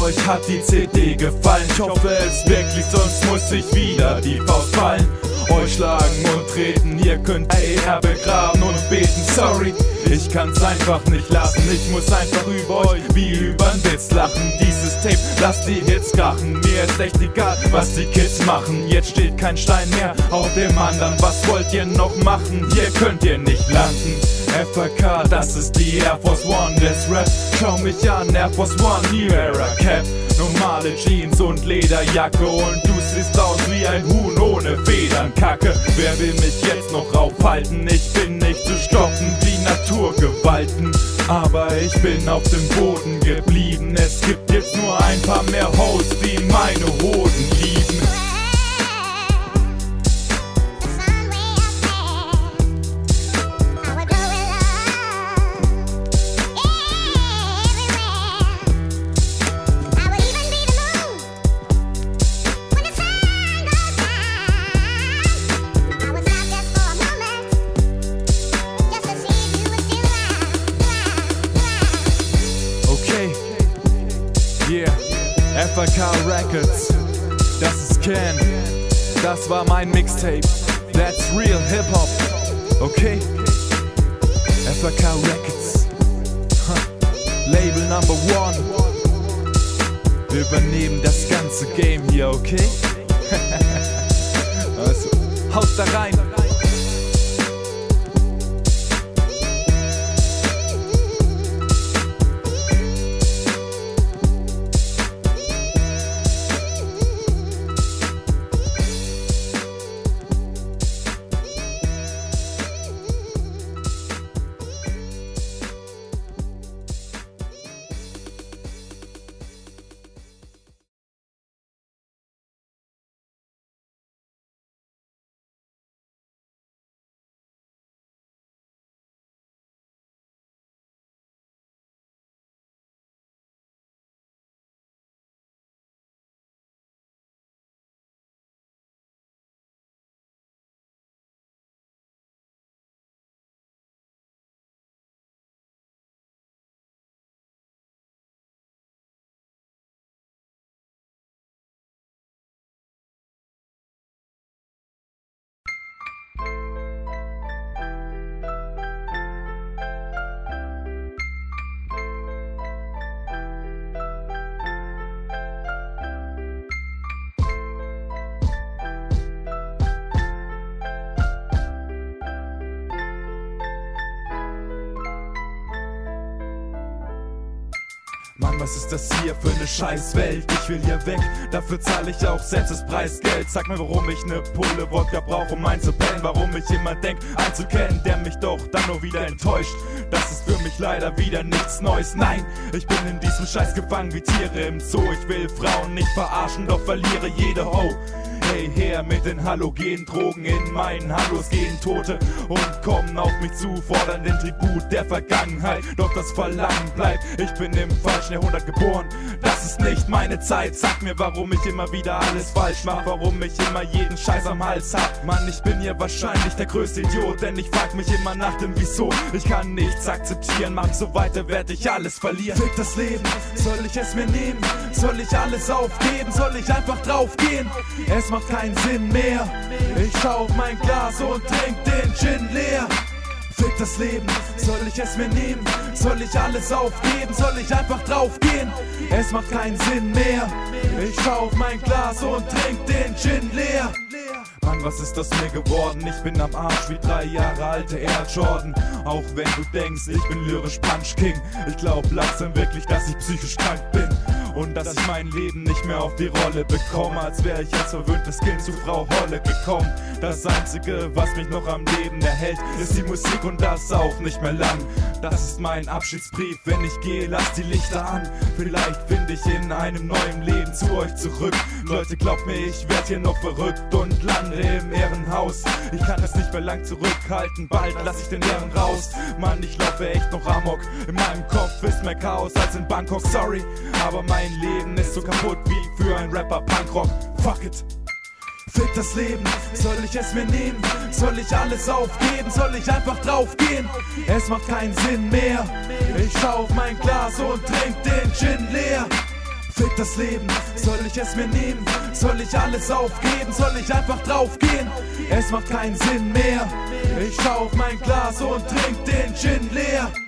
euch hat die CD gefallen. Ich hoffe es wirklich, sonst muss ich wieder die Faust fallen. Euch schlagen und treten, ihr könnt eher begraben und beten. Sorry, ich kann's einfach nicht lassen. Ich muss einfach über euch wie übern Witz lachen. Dieses Tape, lasst die Hits krachen. Mir ist echt egal, was die Kids machen. Jetzt steht kein Stein mehr auf dem anderen. Was wollt ihr noch machen? Hier könnt ihr nicht landen. FAK, das ist die Air Force One des Rap. Schau mich an, Air Force One, New Era Cap. Normale Jeans und Lederjacke und du siehst aus wie ein Huhn ohne Federn. Kacke, wer will mich jetzt noch aufhalten? Ich bin nicht zu stoppen wie Naturgewalten, aber ich bin auf dem Boden geblieben. Es gibt jetzt nur ein paar mehr Hoes, die meine Hoden lieben. Yeah, FAK Records, das ist Ken, das war mein Mixtape, that's real Hip-Hop, okay? FAK Records, Label Number One, wir übernehmen das ganze Game hier, okay? Also, haut da rein! Mann, was ist das hier für eine Scheißwelt? Ich will hier weg, dafür zahle ich auch selbst das Preisgeld. Sag mir, warum ich ne Pulle Wodka brauche, um einzupennen. Warum ich immer denk, einzukennen, der mich doch dann nur wieder enttäuscht. Das ist für mich leider wieder nichts Neues. Nein, ich bin in diesem Scheiß gefangen wie Tiere im Zoo. Ich will Frauen nicht verarschen, doch verliere jede Ho. Hey, her mit den Halogen-Drogen, in meinen Hallos gehen Tote und kommen auf mich zu, fordern den Tribut der Vergangenheit. Doch das Verlangen bleibt, ich bin im falschen Jahrhundert geboren. Das ist nicht meine Zeit. Sag mir, warum ich immer wieder alles falsch mach, warum ich immer jeden Scheiß am Hals hab. Mann, ich bin hier wahrscheinlich der größte Idiot, denn ich frag mich immer nach dem Wieso. Ich kann nichts akzeptieren, mach so weiter, werd ich alles verlieren. Fick das Leben, soll ich es mir nehmen? Soll ich alles aufgeben? Soll ich einfach draufgehen? Es macht keinen Sinn mehr. Ich schau auf mein Glas und trink den Gin leer. Fick das Leben, soll ich es mir nehmen? Soll ich alles aufgeben? Soll ich einfach draufgehen? Es macht keinen Sinn mehr. Ich schau auf mein Glas und trink den Gin leer. Mann, was ist das mir geworden? Ich bin am Arsch wie 3 Jahre alte Air Jordan. Auch wenn du denkst, ich bin lyrisch Punch King. Ich glaub langsam wirklich, dass ich psychisch krank bin. Und dass ich mein Leben nicht mehr auf die Rolle bekomme, als wäre ich als verwöhntes Kind zu Frau Holle gekommen. Das Einzige, was mich noch am Leben erhält, ist die Musik und das auch nicht mehr lang. Das ist mein Abschiedsbrief, wenn ich gehe, lasst die Lichter an. Vielleicht finde ich in einem neuen Leben zu euch zurück. Leute, glaubt mir, ich werd hier noch verrückt und lande im Ehrenhaus. Ich kann es nicht mehr lang zurückhalten, bald lass ich den Ehren raus. Mann, ich laufe echt noch amok, in meinem Kopf ist mehr Chaos als in Bangkok. Sorry, aber mein Leben ist so kaputt wie für ein Rapper Punkrock. Fuck it. Fick das Leben, soll ich es mir nehmen? Soll ich alles aufgeben? Soll ich einfach draufgehen? Es macht keinen Sinn mehr. Ich schau auf mein Glas und trink den Gin leer. Fick das Leben, soll ich es mir nehmen? Soll ich alles aufgeben? Soll ich einfach draufgehen? Es macht keinen Sinn mehr. Ich schau auf mein Glas und trink den Gin leer.